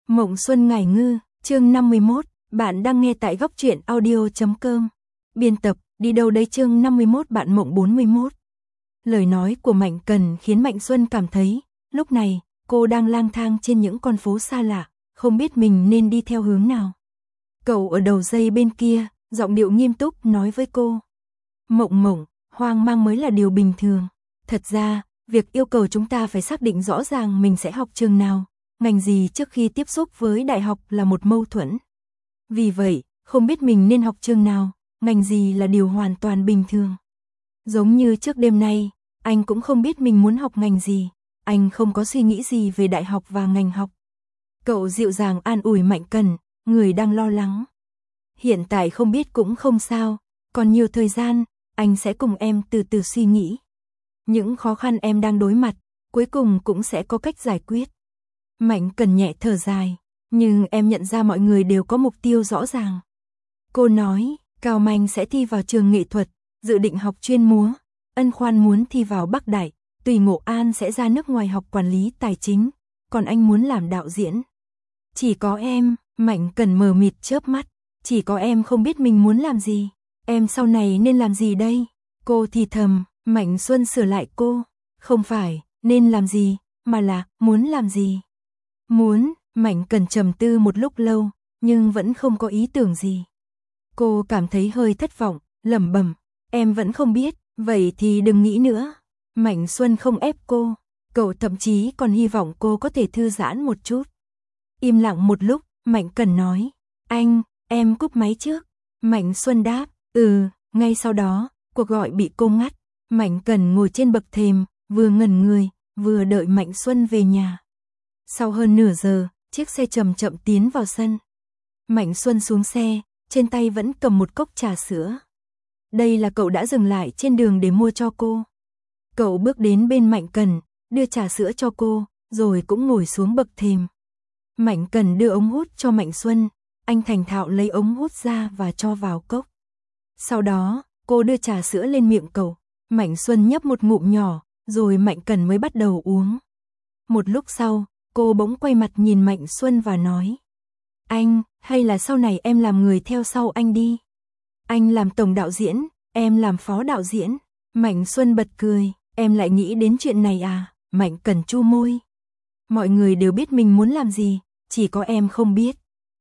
Mộng Xuân Ngải Ngư, chương 51, bạn đang nghe tại góc truyện audio.com. Biên tập, đi đâu đấy chương 51 bạn Mộng 41. Lời nói của Mạnh Cần khiến Mạnh Xuân cảm thấy, lúc này, cô đang lang thang trên những con phố xa lạ, không biết mình nên đi theo hướng nào. Cậu ở đầu dây bên kia, giọng điệu nghiêm túc nói với cô. Mộng, hoang mang mới là điều bình thường. Thật ra, việc yêu cầu chúng ta phải xác định rõ ràng mình sẽ học trường nào, ngành gì trước khi tiếp xúc với đại học là một mâu thuẫn. Vì vậy, không biết mình nên học trường nào, ngành gì là điều hoàn toàn bình thường. Giống như trước đêm nay, anh cũng không biết mình muốn học ngành gì, anh không có suy nghĩ gì về đại học và ngành học. Cậu dịu dàng an ủi Mạnh Cần, người đang lo lắng. Hiện tại không biết cũng không sao, còn nhiều thời gian, anh sẽ cùng em từ từ suy nghĩ. Những khó khăn em đang đối mặt, cuối cùng cũng sẽ có cách giải quyết. Mạnh Cần nhẹ thở dài, nhưng em nhận ra mọi người đều có mục tiêu rõ ràng. Cô nói, Cao Manh sẽ thi vào trường nghệ thuật, dự định học chuyên múa, Ân Khoan muốn thi vào Bắc Đại, Tùy Ngộ An sẽ ra nước ngoài học quản lý tài chính, còn anh muốn làm đạo diễn. Chỉ có em, Mạnh Cần mờ mịt chớp mắt, chỉ có em không biết mình muốn làm gì, em sau này nên làm gì đây? Cô thì thầm, Mạnh Xuân sửa lại cô, không phải, nên làm gì, mà là, muốn làm gì. Muốn, Mạnh Cần trầm tư một lúc lâu, nhưng vẫn không có ý tưởng gì. Cô cảm thấy hơi thất vọng, lẩm bẩm, em vẫn không biết, vậy thì đừng nghĩ nữa. Mạnh Xuân không ép cô, cậu thậm chí còn hy vọng cô có thể thư giãn một chút. Im lặng một lúc, Mạnh Cần nói, em cúp máy trước. Mạnh Xuân đáp, ngay sau đó, cuộc gọi bị cô ngắt. Mạnh Cần ngồi trên bậc thềm, vừa ngẩn người, vừa đợi Mạnh Xuân về nhà. Sau hơn nửa giờ, chiếc xe chậm chậm tiến vào sân. Mạnh Xuân xuống xe, trên tay vẫn cầm một cốc trà sữa. Đây là cậu đã dừng lại trên đường để mua cho cô. Cậu bước đến bên Mạnh Cần, đưa trà sữa cho cô, rồi cũng ngồi xuống bậc thềm. Mạnh Cần đưa ống hút cho Mạnh Xuân, anh thành thạo lấy ống hút ra và cho vào cốc. Sau đó, cô đưa trà sữa lên miệng cậu, Mạnh Xuân nhấp một ngụm nhỏ, rồi Mạnh Cần mới bắt đầu uống. Một lúc sau, cô bỗng quay mặt nhìn Mạnh Xuân và nói, anh, hay là sau này em làm người theo sau anh đi. Anh làm tổng đạo diễn, em làm phó đạo diễn. Mạnh Xuân bật cười, em lại nghĩ đến chuyện này à? Mạnh Cần chu môi. Mọi người đều biết mình muốn làm gì, chỉ có em không biết.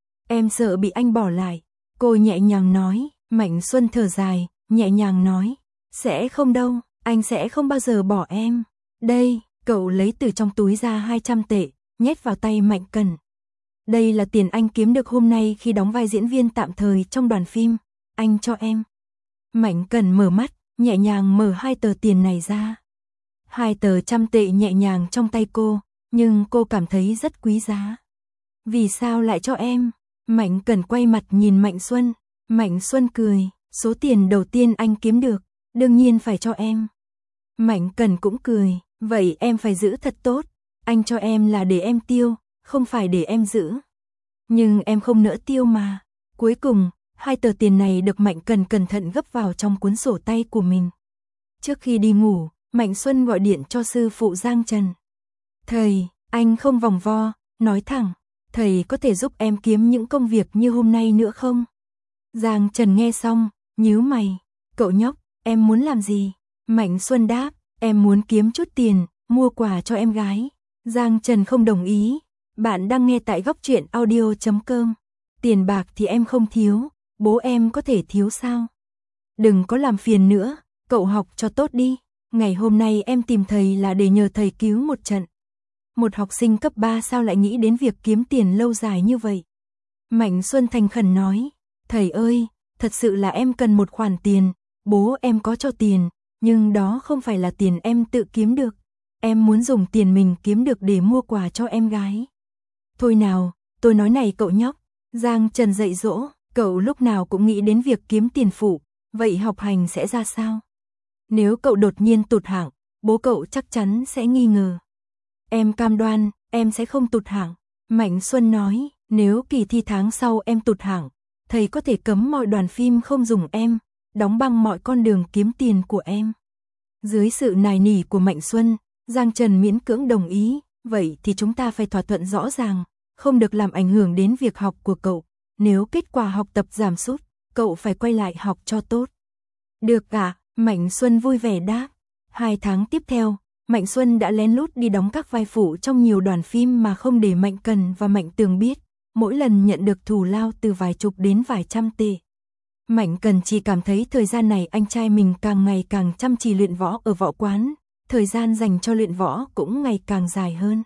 Em sợ bị anh bỏ lại. Cô nhẹ nhàng nói, Mạnh Xuân thở dài, nhẹ nhàng nói, sẽ không đâu, anh sẽ không bao giờ bỏ em. Đây, cậu lấy từ trong túi ra 200 tệ, nhét vào tay Mạnh Cần. Đây là tiền anh kiếm được hôm nay khi đóng vai diễn viên tạm thời trong đoàn phim, anh cho em. Mạnh Cần mở mắt, nhẹ nhàng mở 2 tờ tiền này ra. 2 tờ 100 tệ nhẹ nhàng trong tay cô, nhưng cô cảm thấy rất quý giá. Vì sao lại cho em? Mạnh Cần quay mặt nhìn Mạnh Xuân. Mạnh Xuân cười, số tiền đầu tiên anh kiếm được, đương nhiên phải cho em. Mạnh Cần cũng cười, vậy em phải giữ thật tốt, anh cho em là để em tiêu, không phải để em giữ. Nhưng em không nỡ tiêu mà. Cuối cùng, 2 tờ tiền này được Mạnh Cần cẩn thận gấp vào trong cuốn sổ tay của mình. Trước khi đi ngủ, Mạnh Xuân gọi điện cho sư phụ Giang Trần. Thầy, anh không vòng vo, nói thẳng, thầy có thể giúp em kiếm những công việc như hôm nay nữa không? Giang Trần nghe xong, nhíu mày, cậu nhóc, em muốn làm gì? Mạnh Xuân đáp, em muốn kiếm chút tiền, mua quà cho em gái. Giang Trần không đồng ý, bạn đang nghe tại góc truyện audio.com. Tiền bạc thì em không thiếu, bố em có thể thiếu sao? Đừng có làm phiền nữa, cậu học cho tốt đi. Ngày hôm nay em tìm thầy là để nhờ thầy cứu một trận. Một học sinh cấp 3 sao lại nghĩ đến việc kiếm tiền lâu dài như vậy? Mạnh Xuân thành khẩn nói, thầy ơi, thật sự là em cần một khoản tiền, bố em có cho tiền, nhưng đó không phải là tiền em tự kiếm được. Em muốn dùng tiền mình kiếm được để mua quà cho em gái. Thôi nào, tôi nói này cậu nhóc, Giang Trần dạy dỗ, cậu lúc nào cũng nghĩ đến việc kiếm tiền phụ, vậy học hành sẽ ra sao? Nếu cậu đột nhiên tụt hạng, bố cậu chắc chắn sẽ nghi ngờ. Em cam đoan, em sẽ không tụt hạng. Mạnh Xuân nói, nếu kỳ thi tháng sau em tụt hạng, thầy có thể cấm mọi đoàn phim không dùng em, đóng băng mọi con đường kiếm tiền của em. Dưới sự nài nỉ của Mạnh Xuân, Giang Trần miễn cưỡng đồng ý, vậy thì chúng ta phải thỏa thuận rõ ràng, không được làm ảnh hưởng đến việc học của cậu. Nếu kết quả học tập giảm sút, cậu phải quay lại học cho tốt. Được ạ, Mạnh Xuân vui vẻ đáp. 2 tháng tiếp theo, Mạnh Xuân đã lén lút đi đóng các vai phụ trong nhiều đoàn phim mà không để Mạnh Cần và Mạnh Tường biết, mỗi lần nhận được thù lao từ vài chục đến vài trăm tệ. Mạnh Cần chỉ cảm thấy thời gian này anh trai mình càng ngày càng chăm chỉ luyện võ ở võ quán, thời gian dành cho luyện võ cũng ngày càng dài hơn.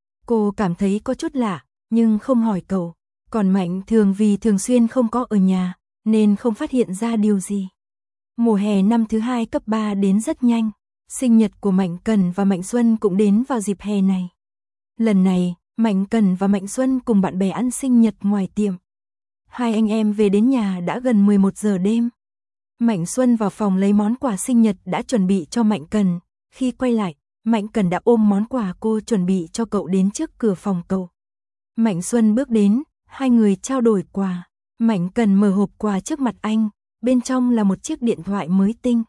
Cô cảm thấy có chút lạ, nhưng không hỏi cậu, còn Mạnh Thường vì thường xuyên không có ở nhà, nên không phát hiện ra điều gì. Mùa hè năm thứ 2 cấp 3 đến rất nhanh, sinh nhật của Mạnh Cần và Mạnh Xuân cũng đến vào dịp hè này. Lần này, Mạnh Cần và Mạnh Xuân cùng bạn bè ăn sinh nhật ngoài tiệm. Hai anh em về đến nhà đã gần 11 giờ đêm. Mạnh Xuân vào phòng lấy món quà sinh nhật đã chuẩn bị cho Mạnh Cần. Khi quay lại, Mạnh Cần đã ôm món quà cô chuẩn bị cho cậu đến trước cửa phòng cậu. Mạnh Xuân bước đến, hai người trao đổi quà. Mạnh Cần mở hộp quà trước mặt anh, bên trong là một chiếc điện thoại mới tinh.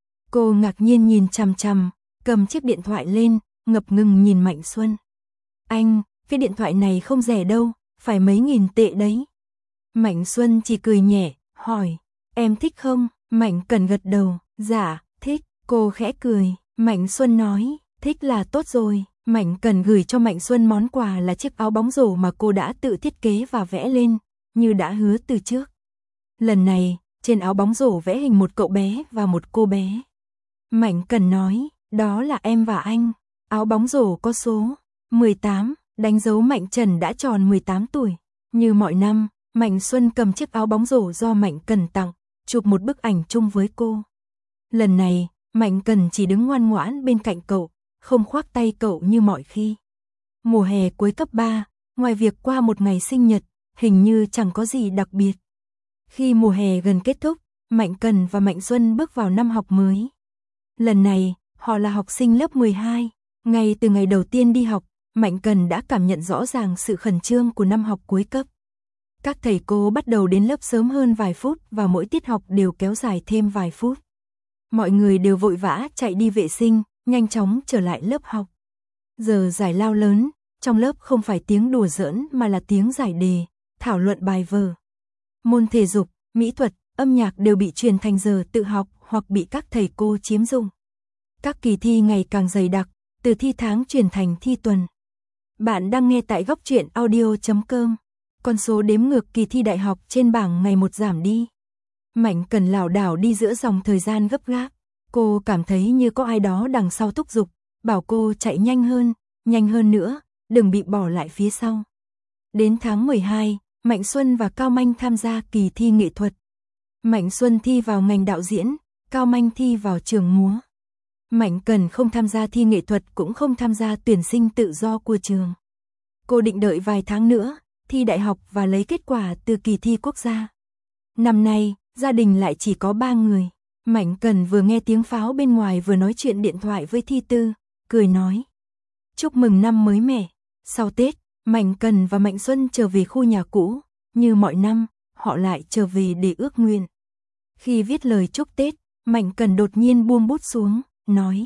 Cô ngạc nhiên nhìn chằm chằm, cầm chiếc điện thoại lên, ngập ngừng nhìn Mạnh Xuân. Anh, cái điện thoại này không rẻ đâu, phải mấy nghìn tệ đấy. Mạnh Xuân chỉ cười nhẹ, hỏi, em thích không? Mạnh Cần gật đầu, dạ, thích. Cô khẽ cười, Mạnh Xuân nói, thích là tốt rồi. Mạnh Cần gửi cho Mạnh Xuân món quà là chiếc áo bóng rổ mà cô đã tự thiết kế và vẽ lên, như đã hứa từ trước. Lần này, trên áo bóng rổ vẽ hình một cậu bé và một cô bé. Mạnh Cần nói, đó là em và anh. Áo bóng rổ có số 18, đánh dấu Mạnh Trần đã tròn 18 tuổi. Như mọi năm, Mạnh Xuân cầm chiếc áo bóng rổ do Mạnh Cần tặng, chụp một bức ảnh chung với cô. Lần này, Mạnh Cần chỉ đứng ngoan ngoãn bên cạnh cậu, không khoác tay cậu như mọi khi. Mùa hè cuối cấp 3, ngoài việc qua một ngày sinh nhật, hình như chẳng có gì đặc biệt. Khi mùa hè gần kết thúc, Mạnh Cần và Mạnh Xuân bước vào năm học mới. Lần này, họ là học sinh lớp 12. Ngay từ ngày đầu tiên đi học, Mạnh Cần đã cảm nhận rõ ràng sự khẩn trương của năm học cuối cấp. Các thầy cô bắt đầu đến lớp sớm hơn vài phút và mỗi tiết học đều kéo dài thêm vài phút. Mọi người đều vội vã chạy đi vệ sinh, nhanh chóng trở lại lớp học. Giờ giải lao lớn, trong lớp không phải tiếng đùa giỡn mà là tiếng giải đề, thảo luận bài vở. Môn thể dục, mỹ thuật, âm nhạc đều bị truyền thành giờ tự học hoặc bị các thầy cô chiếm dụng. Các kỳ thi ngày càng dày đặc, từ thi tháng chuyển thành thi tuần. Bạn đang nghe tại Góc Truyện Audio.com. Con số đếm ngược kỳ thi đại học trên bảng ngày một giảm đi. Mạnh Cần lảo đảo đi giữa dòng thời gian gấp gáp. Cô cảm thấy như có ai đó đằng sau thúc giục, bảo cô chạy nhanh hơn nữa, đừng bị bỏ lại phía sau. Đến tháng 12, Mạnh Xuân và Cao Manh tham gia kỳ thi nghệ thuật. Mạnh Xuân thi vào ngành đạo diễn, Cao Manh thi vào trường múa. Mạnh Cần không tham gia thi nghệ thuật cũng không tham gia tuyển sinh tự do của trường. Cô định đợi vài tháng nữa, thi đại học và lấy kết quả từ kỳ thi quốc gia. Năm nay, gia đình lại chỉ có 3 người. Mạnh Cần vừa nghe tiếng pháo bên ngoài vừa nói chuyện điện thoại với Thi Tư, cười nói. Chúc mừng năm mới mẹ. Sau Tết, Mạnh Cần và Mạnh Xuân trở về khu nhà cũ. Như mọi năm, họ lại trở về để ước nguyện. Khi viết lời chúc Tết, Mạnh Cần đột nhiên buông bút xuống, nói.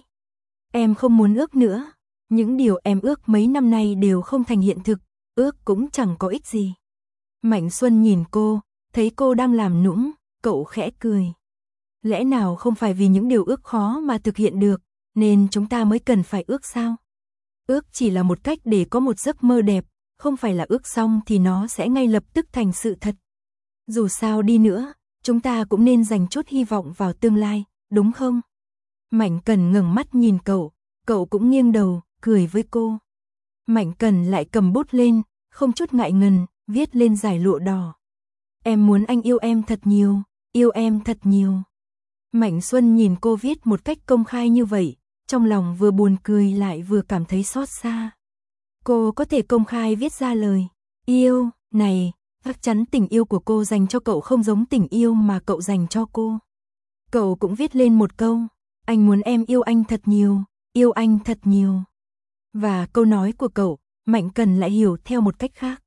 Em không muốn ước nữa. Những điều em ước mấy năm nay đều không thành hiện thực, ước cũng chẳng có ích gì. Mạnh Xuân nhìn cô, thấy cô đang làm nũng, cậu khẽ cười. Lẽ nào không phải vì những điều ước khó mà thực hiện được, nên chúng ta mới cần phải ước sao? Ước chỉ là một cách để có một giấc mơ đẹp, không phải là ước xong thì nó sẽ ngay lập tức thành sự thật. Dù sao đi nữa, chúng ta cũng nên dành chút hy vọng vào tương lai, đúng không? Mạnh Cần ngẩng mắt nhìn cậu cũng nghiêng đầu, cười với cô. Mạnh Cần lại cầm bút lên, không chút ngại ngần, viết lên dải lụa đỏ. Em muốn anh yêu em thật nhiều, yêu em thật nhiều. Mạnh Xuân nhìn cô viết một cách công khai như vậy, trong lòng vừa buồn cười lại vừa cảm thấy xót xa. Cô có thể công khai viết ra lời yêu này, chắc chắn tình yêu của cô dành cho cậu không giống tình yêu mà cậu dành cho cô. Cậu cũng viết lên một câu, anh muốn em yêu anh thật nhiều, yêu anh thật nhiều. Và câu nói của cậu, Mạnh Cần lại hiểu theo một cách khác.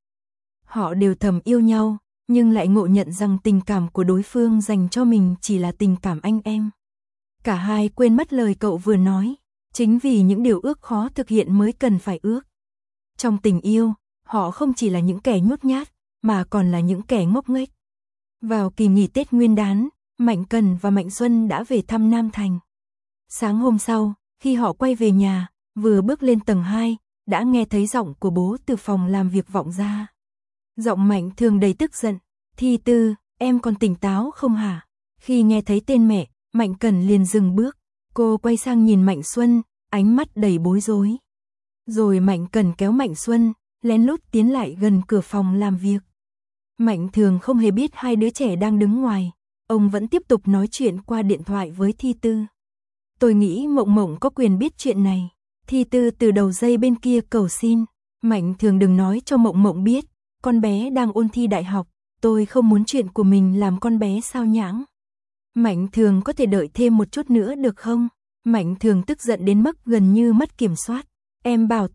Họ đều thầm yêu nhau, nhưng lại ngộ nhận rằng tình cảm của đối phương dành cho mình chỉ là tình cảm anh em. Cả hai quên mất lời cậu vừa nói, chính vì những điều ước khó thực hiện mới cần phải ước. Trong tình yêu, họ không chỉ là những kẻ nhút nhát, mà còn là những kẻ ngốc nghếch. Vào kỳ nghỉ Tết Nguyên đán, Mạnh Cần và Mạnh Xuân đã về thăm Nam Thành. Sáng hôm sau, khi họ quay về nhà, vừa bước lên tầng 2, đã nghe thấy giọng của bố từ phòng làm việc vọng ra. Giọng Mạnh Thường đầy tức giận, Thi Tư, em còn tỉnh táo không hả? Khi nghe thấy tên mẹ, Mạnh Cần liền dừng bước, cô quay sang nhìn Mạnh Xuân, ánh mắt đầy bối rối. Rồi Mạnh Cần kéo Mạnh Xuân, lén lút tiến lại gần cửa phòng làm việc. Mạnh Thường không hề biết hai đứa trẻ đang đứng ngoài, ông vẫn tiếp tục nói chuyện qua điện thoại với Thi Tư. Tôi nghĩ Mộng Mộng có quyền biết chuyện này. Thi Tư từ đầu dây bên kia cầu xin, Mạnh Thường đừng nói cho Mộng Mộng biết, con bé đang ôn thi đại học, tôi không muốn chuyện của mình làm con bé sao nhãng. Mạnh Thường có thể đợi thêm một chút nữa được không? Mạnh Thường tức giận đến mức gần như mất kiểm soát. Em bảo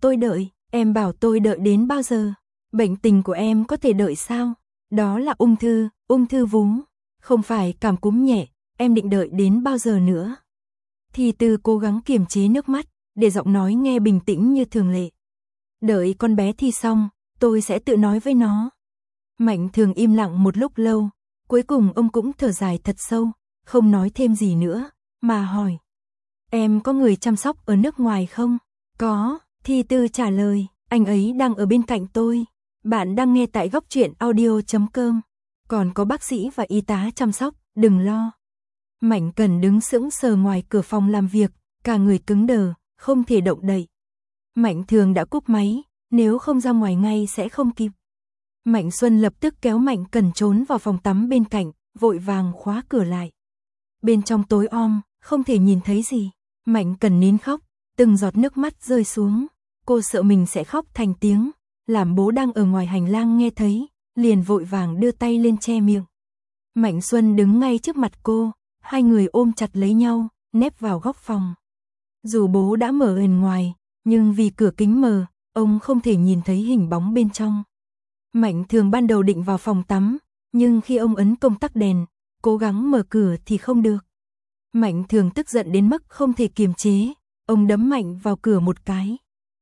tôi đợi đến bao giờ? Bệnh tình của em có thể đợi sao? Đó là ung thư vú, không phải cảm cúm nhẹ, em định đợi đến bao giờ nữa? Thi Tư cố gắng kiềm chế nước mắt, để giọng nói nghe bình tĩnh như thường lệ. Đợi con bé thi xong, tôi sẽ tự nói với nó. Mạnh Thường im lặng một lúc lâu, cuối cùng ông cũng thở dài thật sâu, không nói thêm gì nữa, mà hỏi. Em có người chăm sóc ở nước ngoài không? Có, Thi Tư trả lời, anh ấy đang ở bên cạnh tôi. Bạn đang nghe tại Góc Truyện Audio.com. Còn có bác sĩ và y tá chăm sóc, đừng lo. Mạnh Cần đứng sững sờ ngoài cửa phòng làm việc, cả người cứng đờ, không thể động đậy. Mạnh Thường đã cúp máy, nếu không ra ngoài ngay sẽ không kịp. Mạnh Xuân lập tức kéo Mạnh Cần trốn vào phòng tắm bên cạnh, vội vàng khóa cửa lại. Bên trong tối om, không thể nhìn thấy gì. Mạnh Cần nín khóc, từng giọt nước mắt rơi xuống. Cô sợ mình sẽ khóc thành tiếng, làm bố đang ở ngoài hành lang nghe thấy, liền vội vàng đưa tay lên che miệng. Mạnh Xuân đứng ngay trước mặt cô, hai người ôm chặt lấy nhau, nép vào góc phòng. Dù bố đã mở ền ngoài, nhưng vì cửa kính mờ, ông không thể nhìn thấy hình bóng bên trong. Mạnh Thường ban đầu định vào phòng tắm, nhưng khi ông ấn công tắc đèn, cố gắng mở cửa thì không được. Mạnh Thường tức giận đến mức không thể kiềm chế, ông đấm mạnh vào cửa một cái.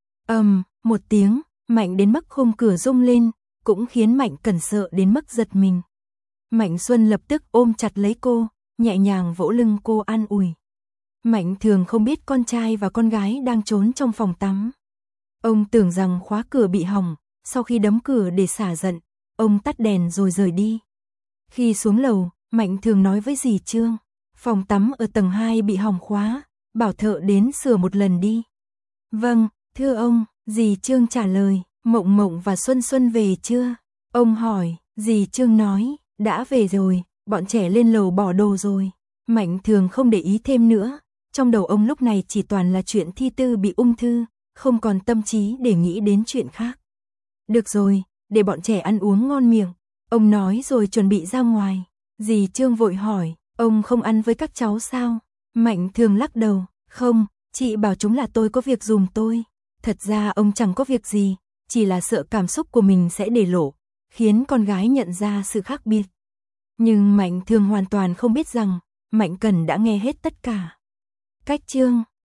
Một tiếng, mạnh đến mức khung cửa rung lên, cũng khiến Mạnh Cần sợ đến mức giật mình. Mạnh Xuân lập tức ôm chặt lấy cô, nhẹ nhàng vỗ lưng cô an ủi. Mạnh Thường không biết con trai và con gái đang trốn trong phòng tắm. Ông tưởng rằng khóa cửa bị hỏng, sau khi đấm cửa để xả giận, ông tắt đèn rồi rời đi. Khi xuống lầu, Mạnh Thường nói với dì Trương, phòng tắm ở tầng 2 bị hỏng khóa, bảo thợ đến sửa một lần đi. Vâng, thưa ông, dì Trương trả lời. Mộng Mộng và Xuân Xuân về chưa? Ông hỏi, dì Trương nói, đã về rồi, bọn trẻ lên lầu bỏ đồ rồi. Mạnh Thường không để ý thêm nữa, trong đầu ông lúc này chỉ toàn là chuyện Thi Tư bị ung thư, không còn tâm trí để nghĩ đến chuyện khác. Được rồi, để bọn trẻ ăn uống ngon miệng, ông nói rồi chuẩn bị ra ngoài. Dì Trương vội hỏi, ông không ăn với các cháu sao? Mạnh Thường lắc đầu, không, chị bảo chúng là tôi có việc giùm tôi. Thật ra ông chẳng có việc gì, chỉ là sợ cảm xúc của mình sẽ để lộ, khiến con gái nhận ra sự khác biệt. Nhưng Mạnh Thường hoàn toàn không biết rằng, Mạnh Cần đã nghe hết tất cả. Cách chương